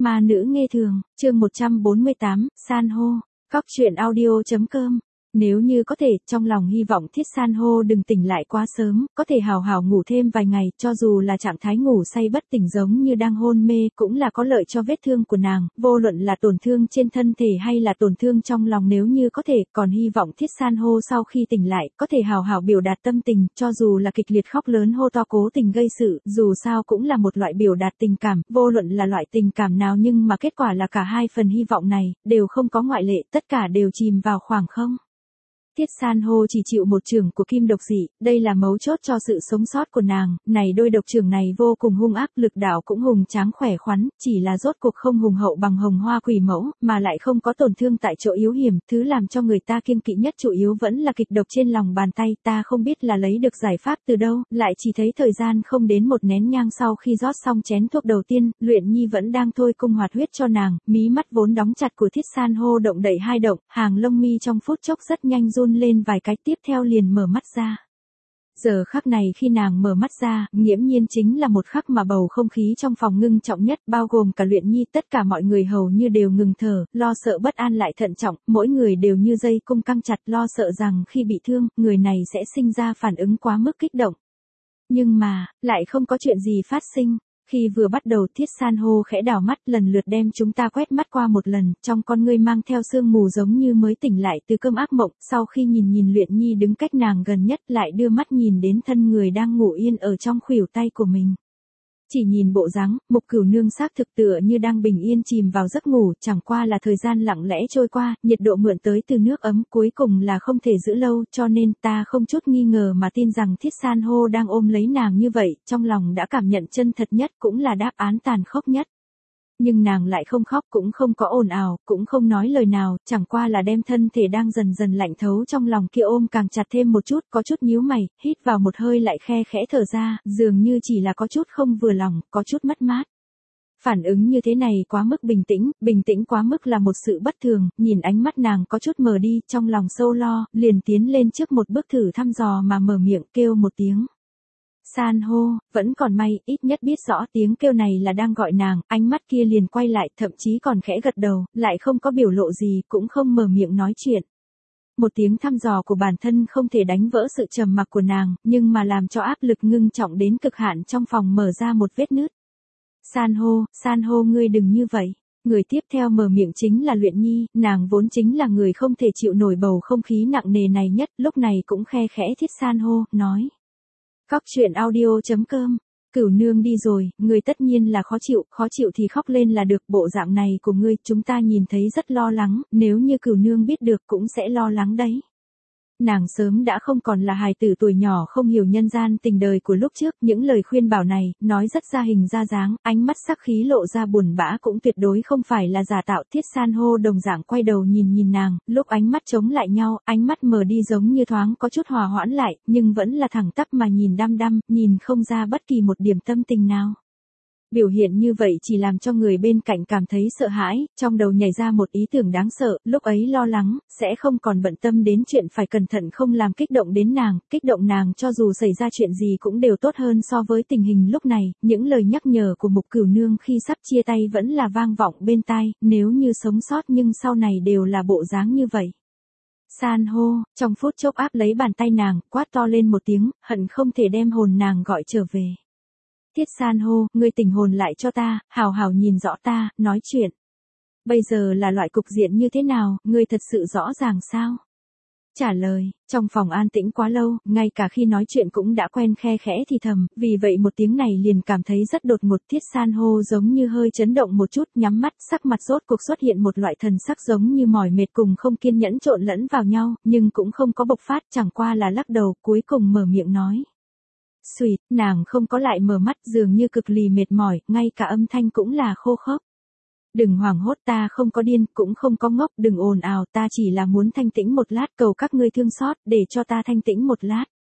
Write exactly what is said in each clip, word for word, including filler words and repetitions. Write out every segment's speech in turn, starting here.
Ma nữ nghe thường, chương một trăm bốn mươi tám, san hô, cóc truyện audio.com. Nếu như có thể, trong lòng hy vọng Thiết San hô đừng tỉnh lại quá sớm, có thể hào hào ngủ thêm vài ngày, cho dù là trạng thái ngủ say bất tỉnh giống như đang hôn mê, cũng là có lợi cho vết thương của nàng, vô luận là tổn thương trên thân thể hay là tổn thương trong lòng nếu như có thể, còn hy vọng Thiết San hô sau khi tỉnh lại, có thể hào hào biểu đạt tâm tình, cho dù là kịch liệt khóc lớn hô to cố tình gây sự, dù sao cũng là một loại biểu đạt tình cảm, vô luận là loại tình cảm nào nhưng mà kết quả là cả hai phần hy vọng này, đều không có ngoại lệ, tất cả đều chìm vào khoảng không. Thiết San hô chỉ chịu một chưởng của kim độc dị, đây là mấu chốt cho sự sống sót của nàng, này đôi độc chưởng này vô cùng hung ác, lực đạo cũng hùng tráng khỏe khoắn, chỉ là rốt cuộc không hùng hậu bằng hồng hoa quỷ mẫu, mà lại không có tổn thương tại chỗ yếu hiểm, thứ làm cho người ta kiêng kỵ nhất chủ yếu vẫn là kịch độc trên lòng bàn tay, ta không biết là lấy được giải pháp từ đâu, lại chỉ thấy thời gian không đến một nén nhang sau khi rót xong chén thuốc đầu tiên, Luyện Nhi vẫn đang thôi cung hoạt huyết cho nàng, mí mắt vốn đóng chặt của Thiết San hô động đậy hai động, hàng lông mi trong phút chốc rất nhanh run lên vài cái, tiếp theo liền mở mắt ra. Giờ khắc này khi nàng mở mắt ra, nghiễm nhiên chính là một khắc mà bầu không khí trong phòng ngưng trọng nhất, bao gồm cả Luyện Nhi, tất cả mọi người hầu như đều ngừng thở, lo sợ bất an lại thận trọng, mỗi người đều như dây cung căng chặt, lo sợ rằng khi bị thương, người này sẽ sinh ra phản ứng quá mức kích động. Nhưng mà, lại không có chuyện gì phát sinh. Khi vừa bắt đầu Thiết San hô khẽ đảo mắt lần lượt đem chúng ta quét mắt qua một lần, trong con ngươi mang theo sương mù giống như mới tỉnh lại từ cơn ác mộng, sau khi nhìn nhìn Luyện Nhi đứng cách nàng gần nhất lại đưa mắt nhìn đến thân người đang ngủ yên ở trong khuỷu tay của mình. Chỉ nhìn bộ dáng, Mục Cửu Nương xác thực tựa như đang bình yên chìm vào giấc ngủ, chẳng qua là thời gian lặng lẽ trôi qua, nhiệt độ mượn tới từ nước ấm cuối cùng là không thể giữ lâu, cho nên ta không chút nghi ngờ mà tin rằng Thiết San hô đang ôm lấy nàng như vậy, trong lòng đã cảm nhận chân thật nhất cũng là đáp án tàn khốc nhất. Nhưng nàng lại không khóc cũng không có ồn ào, cũng không nói lời nào, chẳng qua là đem thân thể đang dần dần lạnh thấu trong lòng kia ôm càng chặt thêm một chút, có chút nhíu mày, hít vào một hơi lại khe khẽ thở ra, dường như chỉ là có chút không vừa lòng, có chút mất mát. Phản ứng như thế này quá mức bình tĩnh, bình tĩnh quá mức là một sự bất thường, nhìn ánh mắt nàng có chút mờ đi, trong lòng sâu lo, liền tiến lên trước một bước thử thăm dò mà mở miệng kêu một tiếng. San hô, vẫn còn may, ít nhất biết rõ tiếng kêu này là đang gọi nàng, ánh mắt kia liền quay lại, thậm chí còn khẽ gật đầu, lại không có biểu lộ gì, cũng không mở miệng nói chuyện. Một tiếng thăm dò của bản thân không thể đánh vỡ sự trầm mặc của nàng, nhưng mà làm cho áp lực ngưng trọng đến cực hạn trong phòng mở ra một vết nứt. San hô, San hô ngươi đừng như vậy. Người tiếp theo mở miệng chính là Luyện Nhi, nàng vốn chính là người không thể chịu nổi bầu không khí nặng nề này nhất, lúc này cũng khe khẽ Thiết San hô, nói. Cóc truyện audio.com, Cửu Nương đi rồi, ngươi tất nhiên là khó chịu, khó chịu thì khóc lên là được, bộ dạng này của ngươi, chúng ta nhìn thấy rất lo lắng, nếu như Cửu Nương biết được cũng sẽ lo lắng đấy. Nàng sớm đã không còn là hài tử tuổi nhỏ không hiểu nhân gian tình đời của lúc trước, những lời khuyên bảo này, nói rất ra hình ra dáng, ánh mắt sắc khí lộ ra buồn bã cũng tuyệt đối không phải là giả tạo. Thiết San hô đồng dạng quay đầu nhìn nhìn nàng, lúc ánh mắt chống lại nhau, ánh mắt mờ đi giống như thoáng có chút hòa hoãn lại, nhưng vẫn là thẳng tắp mà nhìn đăm đăm, nhìn không ra bất kỳ một điểm tâm tình nào. Biểu hiện như vậy chỉ làm cho người bên cạnh cảm thấy sợ hãi, trong đầu nhảy ra một ý tưởng đáng sợ, lúc ấy lo lắng, sẽ không còn bận tâm đến chuyện phải cẩn thận không làm kích động đến nàng, kích động nàng cho dù xảy ra chuyện gì cũng đều tốt hơn so với tình hình lúc này, những lời nhắc nhở của Mục Cửu Nương khi sắp chia tay vẫn là vang vọng bên tai, nếu như sống sót nhưng sau này đều là bộ dáng như vậy. San hô, trong phút chốc áp lấy bàn tay nàng, quát to lên một tiếng, hận không thể đem hồn nàng gọi trở về. Thiết San hô, ngươi tỉnh hồn lại cho ta, hào hào nhìn rõ ta, nói chuyện. Bây giờ là loại cục diện như thế nào, ngươi thật sự rõ ràng sao? Trả lời, trong phòng an tĩnh quá lâu, ngay cả khi nói chuyện cũng đã quen khe khẽ thì thầm, vì vậy một tiếng này liền cảm thấy rất đột ngột. Thiết San hô giống như hơi chấn động một chút, nhắm mắt, sắc mặt rốt cuộc xuất hiện một loại thần sắc giống như mỏi mệt cùng không kiên nhẫn trộn lẫn vào nhau, nhưng cũng không có bộc phát, chẳng qua là lắc đầu, cuối cùng mở miệng nói. Xùyt, nàng không có lại mở mắt, dường như cực lì mệt mỏi, ngay cả âm thanh cũng là khô khốc. Đừng hoảng hốt, ta không có điên, cũng không có ngốc, đừng ồn ào, ta chỉ là muốn thanh tĩnh một lát, cầu các ngươi thương xót, để cho ta thanh tĩnh một lát.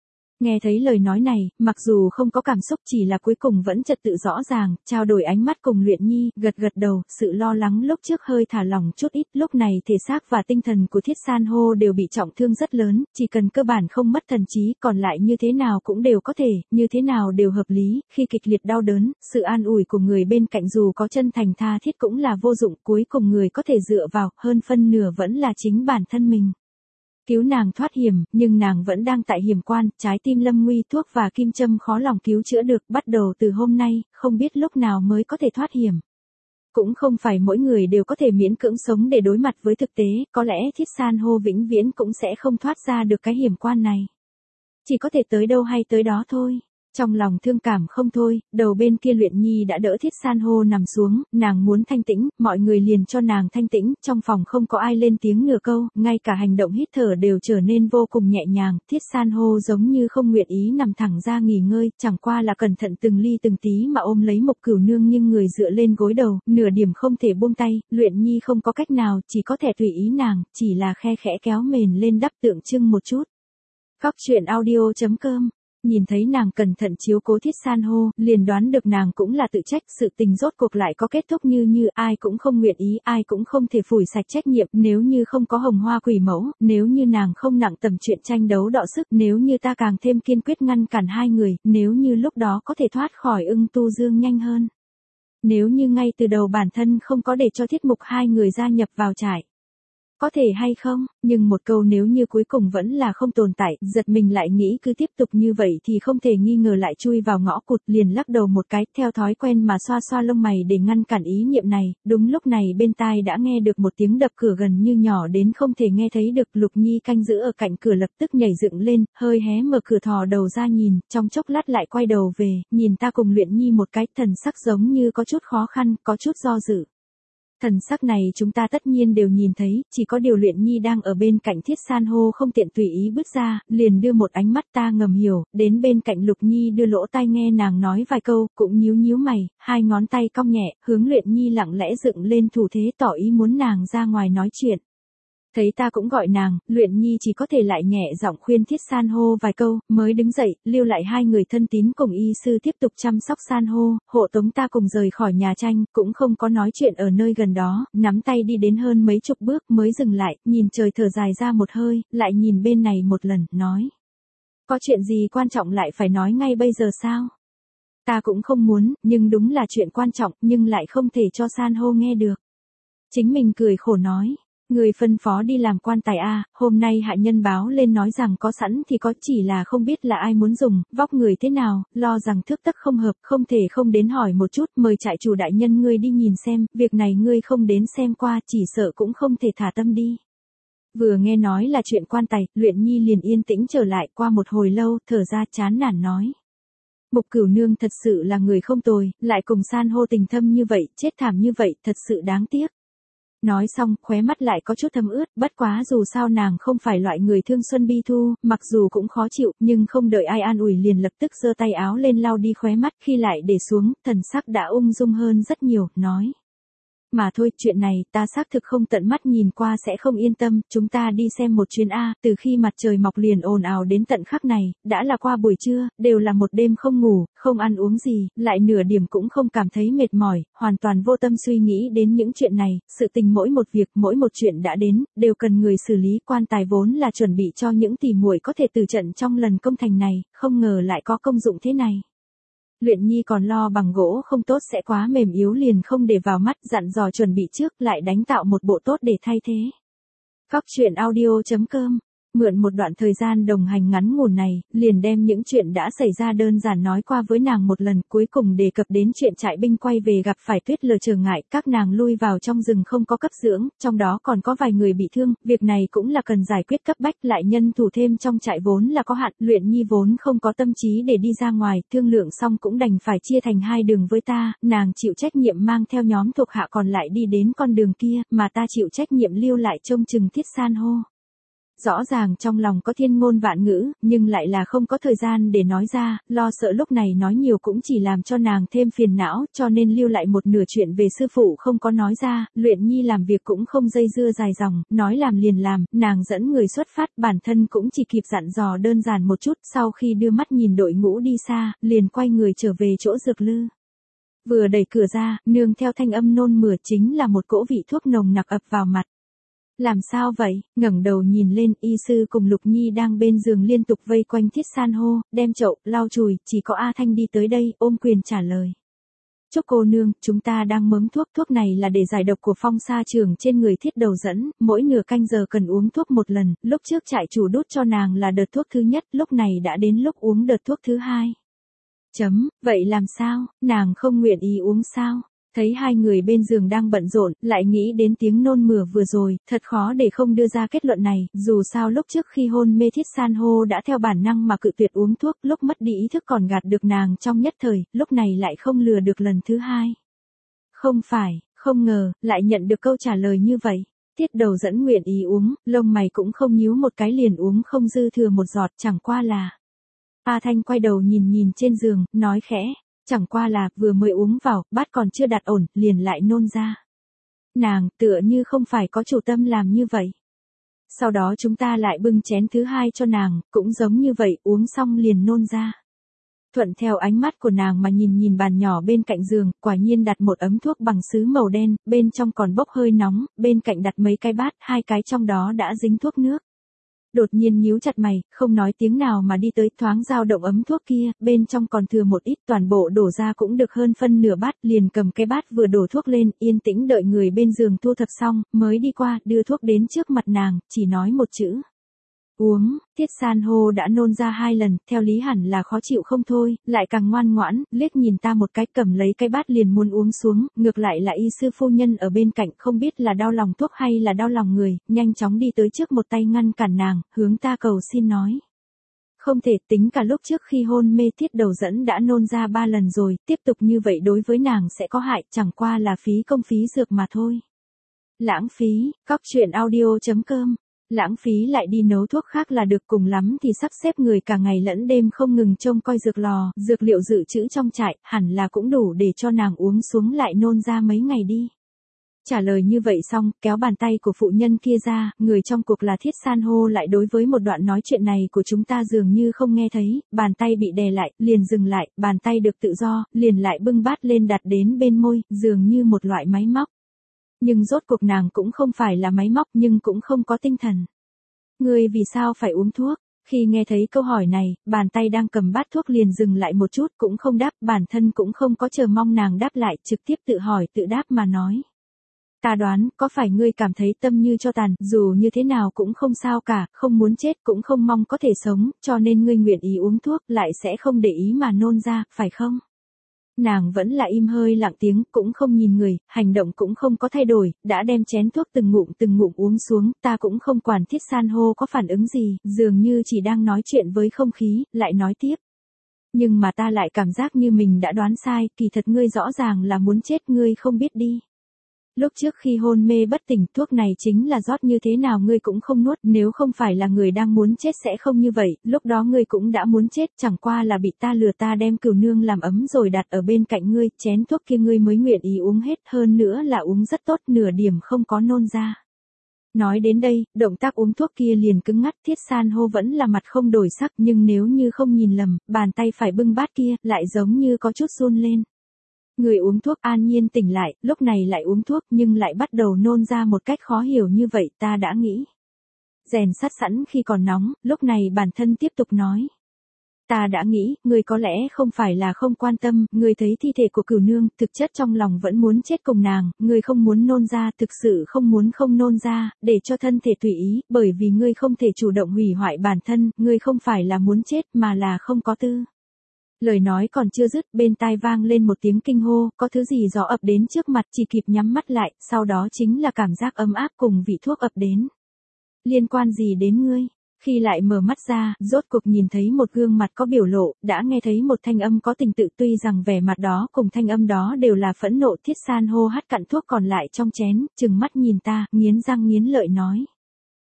Nghe thấy lời nói này, mặc dù không có cảm xúc chỉ là cuối cùng vẫn trật tự rõ ràng, trao đổi ánh mắt cùng Luyện Nhi, gật gật đầu, sự lo lắng lúc trước hơi thả lỏng chút ít, lúc này thể xác và tinh thần của Thiết San hô đều bị trọng thương rất lớn, chỉ cần cơ bản không mất thần trí, còn lại như thế nào cũng đều có thể, như thế nào đều hợp lý, khi kịch liệt đau đớn, sự an ủi của người bên cạnh dù có chân thành tha thiết cũng là vô dụng, cuối cùng người có thể dựa vào, hơn phân nửa vẫn là chính bản thân mình. Cứu nàng thoát hiểm, nhưng nàng vẫn đang tại hiểm quan, trái tim lâm nguy, thuốc và kim châm khó lòng cứu chữa được, bắt đầu từ hôm nay, không biết lúc nào mới có thể thoát hiểm. Cũng không phải mỗi người đều có thể miễn cưỡng sống để đối mặt với thực tế, có lẽ Thiết San hô vĩnh viễn cũng sẽ không thoát ra được cái hiểm quan này. Chỉ có thể tới đâu hay tới đó thôi. Trong lòng thương cảm không thôi, đầu bên kia Luyện Nhi đã đỡ Thiết San hô nằm xuống, nàng muốn thanh tĩnh, mọi người liền cho nàng thanh tĩnh, trong phòng không có ai lên tiếng nửa câu, ngay cả hành động hít thở đều trở nên vô cùng nhẹ nhàng, Thiết San hô giống như không nguyện ý nằm thẳng ra nghỉ ngơi, chẳng qua là cẩn thận từng ly từng tí mà ôm lấy Mộc Cửu Nương nhưng người dựa lên gối đầu, nửa điểm không thể buông tay, Luyện Nhi không có cách nào, chỉ có thể tùy ý nàng, chỉ là khe khẽ kéo mền lên đắp tượng trưng một chút. Cóc truyện audio chấm com Nhìn thấy nàng cẩn thận chiếu cố Thiết San hô, liền đoán được nàng cũng là tự trách, sự tình rốt cuộc lại có kết thúc như như, ai cũng không nguyện ý, ai cũng không thể phủi sạch trách nhiệm, nếu như không có Hồng Hoa Quỷ Mẫu, nếu như nàng không nặng tầm chuyện tranh đấu đọ sức, nếu như ta càng thêm kiên quyết ngăn cản hai người, nếu như lúc đó có thể thoát khỏi Ưng Tu Dương nhanh hơn. Nếu như ngay từ đầu bản thân không có để cho Thiết Mục hai người gia nhập vào trại. Có thể hay không, nhưng một câu nếu như cuối cùng vẫn là không tồn tại, giật mình lại nghĩ cứ tiếp tục như vậy thì không thể nghi ngờ lại chui vào ngõ cụt, liền lắc đầu một cái, theo thói quen mà xoa xoa lông mày để ngăn cản ý niệm này, đúng lúc này bên tai đã nghe được một tiếng đập cửa gần như nhỏ đến không thể nghe thấy được, Lục Nhi canh giữ ở cạnh cửa lập tức nhảy dựng lên, hơi hé mở cửa thò đầu ra nhìn, trong chốc lát lại quay đầu về, nhìn ta cùng Luyện Nhi một cái, thần sắc giống như có chút khó khăn, có chút do dự. Thần sắc này chúng ta tất nhiên đều nhìn thấy, chỉ có điều Luyện Nhi đang ở bên cạnh Thiết San hô không tiện tùy ý bước ra, liền đưa một ánh mắt ta ngầm hiểu, đến bên cạnh Lục Nhi đưa lỗ tai nghe nàng nói vài câu, cũng nhíu nhíu mày, hai ngón tay cong nhẹ, hướng Luyện Nhi lặng lẽ dựng lên thủ thế tỏ ý muốn nàng ra ngoài nói chuyện. Thấy ta cũng gọi nàng, Luyện Nhi chỉ có thể lại nhẹ giọng khuyên Thiết San hô vài câu, mới đứng dậy, lưu lại hai người thân tín cùng y sư tiếp tục chăm sóc San hô, hộ tống ta cùng rời khỏi nhà tranh, cũng không có nói chuyện ở nơi gần đó, nắm tay đi đến hơn mấy chục bước mới dừng lại, nhìn trời thở dài ra một hơi, lại nhìn bên này một lần, nói. Có chuyện gì quan trọng lại phải nói ngay bây giờ sao? Ta cũng không muốn, nhưng đúng là chuyện quan trọng, nhưng lại không thể cho San hô nghe được. Chính mình cười khổ nói. Người phân phó đi làm quan tài a, hôm nay hạ nhân báo lên nói rằng có sẵn thì có, chỉ là không biết là ai muốn dùng, vóc người thế nào, lo rằng thước tấc không hợp, không thể không đến hỏi một chút, mời trại chủ đại nhân ngươi đi nhìn xem, việc này ngươi không đến xem qua, chỉ sợ cũng không thể thả tâm đi. Vừa nghe nói là chuyện quan tài, Luyện Nhi liền yên tĩnh trở lại, qua một hồi lâu, thở ra chán nản nói. Mục Cửu Nương thật sự là người không tồi, lại cùng San hô tình thâm như vậy, chết thảm như vậy, thật sự đáng tiếc. Nói xong, khóe mắt lại có chút thấm ướt, bất quá dù sao nàng không phải loại người thương xuân bi thu, mặc dù cũng khó chịu, nhưng không đợi ai an ủi liền lập tức giơ tay áo lên lau đi khóe mắt, khi lại để xuống, thần sắc đã ung dung hơn rất nhiều, nói. Mà thôi, chuyện này, ta xác thực không tận mắt nhìn qua sẽ không yên tâm, chúng ta đi xem một chuyến A, từ khi mặt trời mọc liền ồn ào đến tận khắc này, đã là qua buổi trưa, đều là một đêm không ngủ, không ăn uống gì, lại nửa điểm cũng không cảm thấy mệt mỏi, hoàn toàn vô tâm suy nghĩ đến những chuyện này, sự tình mỗi một việc, mỗi một chuyện đã đến, đều cần người xử lý, quan tài vốn là chuẩn bị cho những tỉ muội có thể từ trận trong lần công thành này, không ngờ lại có công dụng thế này. Luyện Nhi còn lo bằng gỗ không tốt sẽ quá mềm yếu liền không để vào mắt, dặn dò chuẩn bị trước, lại đánh tạo một bộ tốt để thay thế. Cóc truyện audio chấm com Mượn một đoạn thời gian đồng hành ngắn ngủn này, liền đem những chuyện đã xảy ra đơn giản nói qua với nàng một lần, cuối cùng đề cập đến chuyện trại binh quay về gặp phải tuyết lở trở ngại, các nàng lui vào trong rừng không có cấp dưỡng, trong đó còn có vài người bị thương, việc này cũng là cần giải quyết cấp bách, lại nhân thủ thêm trong trại vốn là có hạn, Luyện Nhi vốn không có tâm trí để đi ra ngoài, thương lượng xong cũng đành phải chia thành hai đường với ta, nàng chịu trách nhiệm mang theo nhóm thuộc hạ còn lại đi đến con đường kia, mà ta chịu trách nhiệm lưu lại trông chừng Thiết San hô. Rõ ràng trong lòng có thiên ngôn vạn ngữ, nhưng lại là không có thời gian để nói ra, lo sợ lúc này nói nhiều cũng chỉ làm cho nàng thêm phiền não, cho nên lưu lại một nửa chuyện về sư phụ không có nói ra, Luyện Nhi làm việc cũng không dây dưa dài dòng, nói làm liền làm, nàng dẫn người xuất phát, bản thân cũng chỉ kịp dặn dò đơn giản một chút, sau khi đưa mắt nhìn đội ngũ đi xa, liền quay người trở về chỗ Dược Lư. Vừa đẩy cửa ra, nương theo thanh âm nôn mửa chính là một cỗ vị thuốc nồng nặc ập vào mặt. Làm sao vậy? Ngẩng đầu nhìn lên, y sư cùng Lục Nhi đang bên giường liên tục vây quanh Thiết San hô, đem chậu, lau chùi, chỉ có A Thanh đi tới đây, ôm quyền trả lời. Chúc cô nương, chúng ta đang mớm thuốc, thuốc này là để giải độc của phong sa trưởng trên người Thiết Đầu Dẫn, mỗi nửa canh giờ cần uống thuốc một lần, lúc trước trại chủ đút cho nàng là đợt thuốc thứ nhất, lúc này đã đến lúc uống đợt thuốc thứ hai. Chấm, vậy làm sao, nàng không nguyện ý uống sao? Thấy hai người bên giường đang bận rộn, lại nghĩ đến tiếng nôn mửa vừa rồi, thật khó để không đưa ra kết luận này, dù sao lúc trước khi hôn mê Thiết San hô đã theo bản năng mà cự tuyệt uống thuốc, lúc mất đi ý thức còn gạt được nàng trong nhất thời, lúc này lại không lừa được lần thứ hai. Không phải, không ngờ, lại nhận được câu trả lời như vậy. Thiết Đầu Dẫn nguyện ý uống, lông mày cũng không nhíu một cái liền uống không dư thừa một giọt, chẳng qua là. A Thanh quay đầu nhìn nhìn trên giường, nói khẽ. Chẳng qua là, vừa mới uống vào, bát còn chưa đặt ổn, liền lại nôn ra. Nàng, tựa như không phải có chủ tâm làm như vậy. Sau đó chúng ta lại bưng chén thứ hai cho nàng, cũng giống như vậy, uống xong liền nôn ra. Thuận theo ánh mắt của nàng mà nhìn nhìn bàn nhỏ bên cạnh giường, quả nhiên đặt một ấm thuốc bằng sứ màu đen, bên trong còn bốc hơi nóng, bên cạnh đặt mấy cái bát, hai cái trong đó đã dính thuốc nước. Đột nhiên nhíu chặt mày, không nói tiếng nào mà đi tới, thoáng dao động ấm thuốc kia, bên trong còn thừa một ít, toàn bộ đổ ra cũng được hơn phân nửa bát, liền cầm cái bát vừa đổ thuốc lên, yên tĩnh đợi người bên giường thu thập xong, mới đi qua, đưa thuốc đến trước mặt nàng, chỉ nói một chữ. Uống, Thiết San hô đã nôn ra hai lần, theo lý hẳn là khó chịu không thôi, lại càng ngoan ngoãn, liếc nhìn ta một cái, cầm lấy cái bát liền muốn uống xuống, ngược lại là y sư phu nhân ở bên cạnh, không biết là đau lòng thuốc hay là đau lòng người, nhanh chóng đi tới trước một tay ngăn cản nàng, hướng ta cầu xin nói. Không thể, tính cả lúc trước khi hôn mê Thiết Đầu Dẫn đã nôn ra ba lần rồi, tiếp tục như vậy đối với nàng sẽ có hại, chẳng qua là phí công phí dược mà thôi. Lãng phí, cóc truyện audio chấm com. Lãng phí lại đi nấu thuốc khác là được, cùng lắm thì sắp xếp người cả ngày lẫn đêm không ngừng trông coi dược lò, dược liệu dự trữ trong trại, hẳn là cũng đủ để cho nàng uống xuống lại nôn ra mấy ngày đi. Trả lời như vậy xong, kéo bàn tay của phụ nhân kia ra, người trong cuộc là Thiết San hô lại đối với một đoạn nói chuyện này của chúng ta dường như không nghe thấy, bàn tay bị đè lại, liền dừng lại, bàn tay được tự do, liền lại bưng bát lên đặt đến bên môi, dường như một loại máy móc. Nhưng rốt cuộc nàng cũng không phải là máy móc nhưng cũng không có tinh thần. Ngươi vì sao phải uống thuốc? Khi nghe thấy câu hỏi này, bàn tay đang cầm bát thuốc liền dừng lại một chút cũng không đáp, bản thân cũng không có chờ mong nàng đáp lại, trực tiếp tự hỏi tự đáp mà nói. Ta đoán, có phải ngươi cảm thấy tâm như cho tàn, dù như thế nào cũng không sao cả, không muốn chết cũng không mong có thể sống, cho nên ngươi nguyện ý uống thuốc, lại sẽ không để ý mà nôn ra, phải không? Nàng vẫn là im hơi lặng tiếng, cũng không nhìn người, hành động cũng không có thay đổi, đã đem chén thuốc từng ngụm từng ngụm uống xuống, ta cũng không quản Thiết San hô có phản ứng gì, dường như chỉ đang nói chuyện với không khí, lại nói tiếp. Nhưng mà ta lại cảm giác như mình đã đoán sai, kỳ thật ngươi rõ ràng là muốn chết, ngươi không biết đi. Lúc trước khi hôn mê bất tỉnh, thuốc này chính là rót như thế nào ngươi cũng không nuốt, nếu không phải là người đang muốn chết sẽ không như vậy, lúc đó ngươi cũng đã muốn chết, chẳng qua là bị ta lừa, ta đem cừu nương làm ấm rồi đặt ở bên cạnh ngươi, chén thuốc kia ngươi mới nguyện ý uống hết, hơn nữa là uống rất tốt, nửa điểm không có nôn ra. Nói đến đây, động tác uống thuốc kia liền cứng ngắt, Thiết San hô vẫn là mặt không đổi sắc, nhưng nếu như không nhìn lầm, bàn tay phải bưng bát kia, lại giống như có chút run lên. Người uống thuốc an nhiên tỉnh lại, lúc này lại uống thuốc nhưng lại bắt đầu nôn ra một cách khó hiểu như vậy, ta đã nghĩ. Rèn sắt sẵn khi còn nóng, lúc này bản thân tiếp tục nói. Ta đã nghĩ, người có lẽ không phải là không quan tâm, người thấy thi thể của cửu nương, thực chất trong lòng vẫn muốn chết cùng nàng, người không muốn nôn ra, thực sự không muốn không nôn ra, để cho thân thể tùy ý, bởi vì ngươi không thể chủ động hủy hoại bản thân, ngươi không phải là muốn chết mà là không có tư. Lời nói còn chưa dứt, bên tai vang lên một tiếng kinh hô, có thứ gì gió ập đến trước mặt, chỉ kịp nhắm mắt lại, sau đó chính là cảm giác ấm áp cùng vị thuốc ập đến. Liên quan gì đến ngươi? Khi lại mở mắt ra, rốt cuộc nhìn thấy một gương mặt có biểu lộ, đã nghe thấy một thanh âm có tình tự, tuy rằng vẻ mặt đó cùng thanh âm đó đều là phẫn nộ. Thiết San hô hắt cạn thuốc còn lại trong chén, chừng mắt nhìn ta, nghiến răng nghiến lợi nói.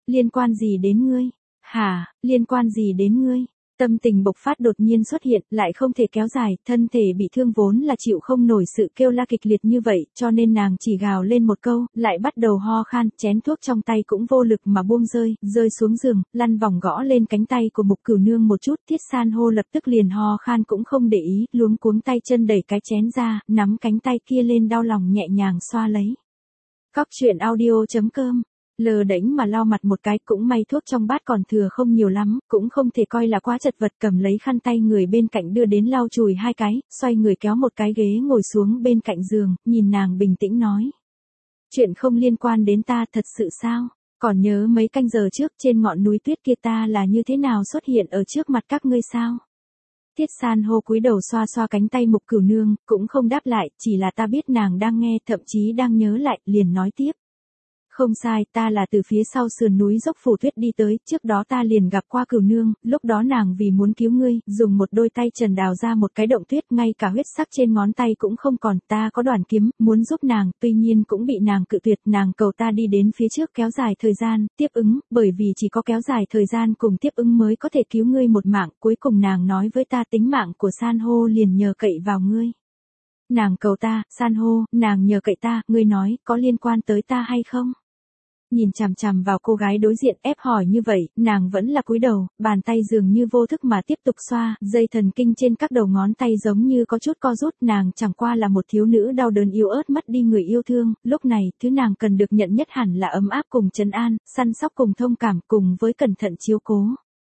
Liên quan gì đến ngươi? Hả, liên quan gì đến ngươi? Tâm tình bộc phát đột nhiên xuất hiện, lại không thể kéo dài, thân thể bị thương vốn là chịu không nổi sự kêu la kịch liệt như vậy, cho nên nàng chỉ gào lên một câu, lại bắt đầu ho khan, chén thuốc trong tay cũng vô lực mà buông rơi, rơi xuống giường, lăn vòng gõ lên cánh tay của Mục Cửu Nương một chút, Thiết San hô lập tức liền ho khan cũng không để ý, luống cuống tay chân đẩy cái chén ra, nắm cánh tay kia lên đau lòng nhẹ nhàng xoa lấy. Cóc truyện audio chấm com Lờ đễnh mà lau mặt một cái, cũng may thuốc trong bát còn thừa không nhiều lắm, cũng không thể coi là quá chật vật, cầm lấy khăn tay người bên cạnh đưa đến lau chùi hai cái, xoay người kéo một cái ghế ngồi xuống bên cạnh giường, nhìn nàng bình tĩnh nói. Chuyện không liên quan đến ta thật sự sao? Còn nhớ mấy canh giờ trước trên ngọn núi tuyết kia ta là như thế nào xuất hiện ở trước mặt các ngươi sao? Thiết San hô cúi đầu xoa xoa cánh tay Mục Cửu Nương, cũng không đáp lại, chỉ là ta biết nàng đang nghe, thậm chí đang nhớ lại, liền nói tiếp. Không sai, ta là từ phía sau sườn núi dốc Phủ Tuyết đi tới, trước đó ta liền gặp qua Cửu Nương, lúc đó nàng vì muốn cứu ngươi, dùng một đôi tay trần đào ra một cái động tuyết, ngay cả huyết sắc trên ngón tay cũng không còn, ta có đoàn kiếm, muốn giúp nàng, tuy nhiên cũng bị nàng cự tuyệt, nàng cầu ta đi đến phía trước kéo dài thời gian, tiếp ứng, bởi vì chỉ có kéo dài thời gian cùng tiếp ứng mới có thể cứu ngươi một mạng, cuối cùng nàng nói với ta tính mạng của San hô liền nhờ cậy vào ngươi. Nàng cầu ta, San hô, nàng nhờ cậy ta, ngươi nói, có liên quan tới ta hay không? Nhìn chằm chằm vào cô gái đối diện ép hỏi như vậy, nàng vẫn là cúi đầu, bàn tay dường như vô thức mà tiếp tục xoa, dây thần kinh trên các đầu ngón tay giống như có chút co rút, nàng chẳng qua là một thiếu nữ đau đớn yếu ớt mất đi người yêu thương, lúc này, thứ nàng cần được nhận nhất hẳn là ấm áp cùng trấn an, săn sóc cùng thông cảm cùng với cẩn thận chiếu cố.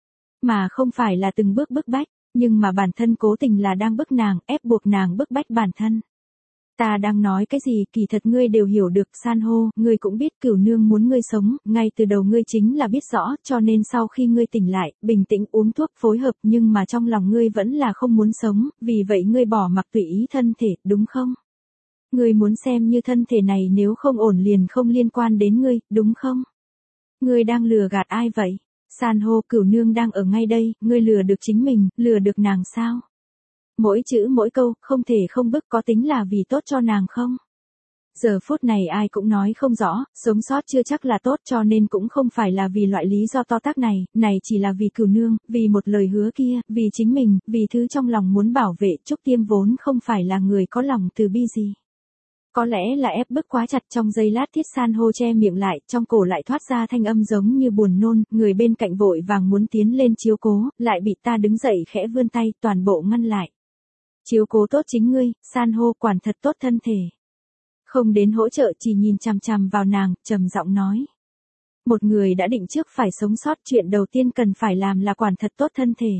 Mà không phải là từng bước bức bách, nhưng mà bản thân cố tình là đang bức nàng, ép buộc nàng bức bách bản thân. Ta đang nói cái gì, kỳ thật ngươi đều hiểu được, San hô, ngươi cũng biết Cửu Nương muốn ngươi sống, ngay từ đầu ngươi chính là biết rõ, cho nên sau khi ngươi tỉnh lại, bình tĩnh uống thuốc phối hợp, nhưng mà trong lòng ngươi vẫn là không muốn sống, vì vậy ngươi bỏ mặc tùy ý thân thể, đúng không? Ngươi muốn xem như thân thể này nếu không ổn liền không liên quan đến ngươi, đúng không? Ngươi đang lừa gạt ai vậy? San hô, Cửu Nương đang ở ngay đây, ngươi lừa được chính mình, lừa được nàng sao? Mỗi chữ mỗi câu, không thể không bức, có tính là vì tốt cho nàng không? Giờ phút này ai cũng nói không rõ, sống sót chưa chắc là tốt, cho nên cũng không phải là vì loại lý do to tát này, này chỉ là vì Cửu Nương, vì một lời hứa kia, vì chính mình, vì thứ trong lòng muốn bảo vệ. Trúc Tiêm vốn không phải là người có lòng từ bi gì. Có lẽ là ép bức quá chặt, trong giây lát Thiết San hô che miệng lại, trong cổ lại thoát ra thanh âm giống như buồn nôn, người bên cạnh vội vàng muốn tiến lên chiếu cố, lại bị ta đứng dậy khẽ vươn tay, toàn bộ ngăn lại. Chiếu cố tốt chính ngươi, San hô, quản thật tốt thân thể. Không đến hỗ trợ, chỉ nhìn chằm chằm vào nàng, trầm giọng nói. Một người đã định trước phải sống sót, chuyện đầu tiên cần phải làm là quản thật tốt thân thể.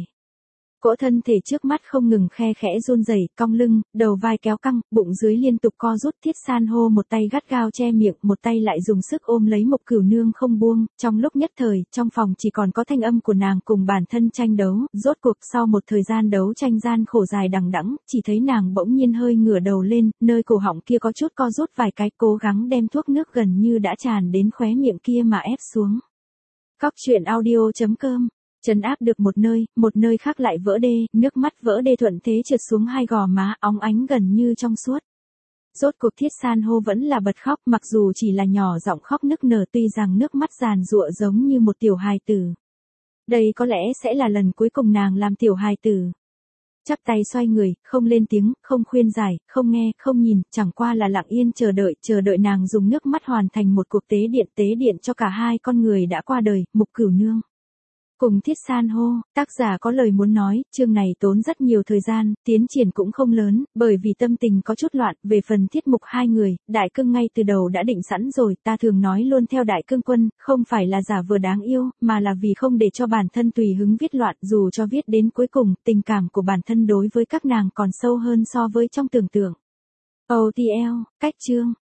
Cỗ thân thể trước mắt không ngừng khe khẽ run rẩy, cong lưng, đầu vai kéo căng, bụng dưới liên tục co rút. Thiết San hô một tay gắt gao che miệng, một tay lại dùng sức ôm lấy Mục Cửu Nương không buông, trong lúc nhất thời, trong phòng chỉ còn có thanh âm của nàng cùng bản thân tranh đấu, rốt cuộc sau một thời gian đấu tranh gian khổ dài đằng đẵng, chỉ thấy nàng bỗng nhiên hơi ngửa đầu lên, nơi cổ họng kia có chút co rút vài cái, cố gắng đem thuốc nước gần như đã tràn đến khóe miệng kia mà ép xuống. Cóc truyện audio chấm com Trấn áp được một nơi, một nơi khác lại vỡ đê, nước mắt vỡ đê thuận thế trượt xuống hai gò má, óng ánh gần như trong suốt. Rốt cuộc Thiết San hô vẫn là bật khóc, mặc dù chỉ là nhỏ giọng khóc nức nở, tuy rằng nước mắt giàn giụa giống như một tiểu hài tử. Đây có lẽ sẽ là lần cuối cùng nàng làm tiểu hài tử. Chắp tay xoay người, không lên tiếng, không khuyên giải, không nghe, không nhìn, chẳng qua là lặng yên chờ đợi, chờ đợi nàng dùng nước mắt hoàn thành một cuộc tế điện, tế điện cho cả hai con người đã qua đời, Mục Cửu Nương cùng Thiết San hô. Tác giả có lời muốn nói, chương này tốn rất nhiều thời gian, tiến triển cũng không lớn, bởi vì tâm tình có chút loạn. Về phần Thiết Mục hai người, Đại Cương ngay từ đầu đã định sẵn rồi, ta thường nói luôn theo Đại Cương quân, không phải là giả vờ đáng yêu, mà là vì không để cho bản thân tùy hứng viết loạn, dù cho viết đến cuối cùng, tình cảm của bản thân đối với các nàng còn sâu hơn so với trong tưởng tượng. ô tê lờ, cách chương.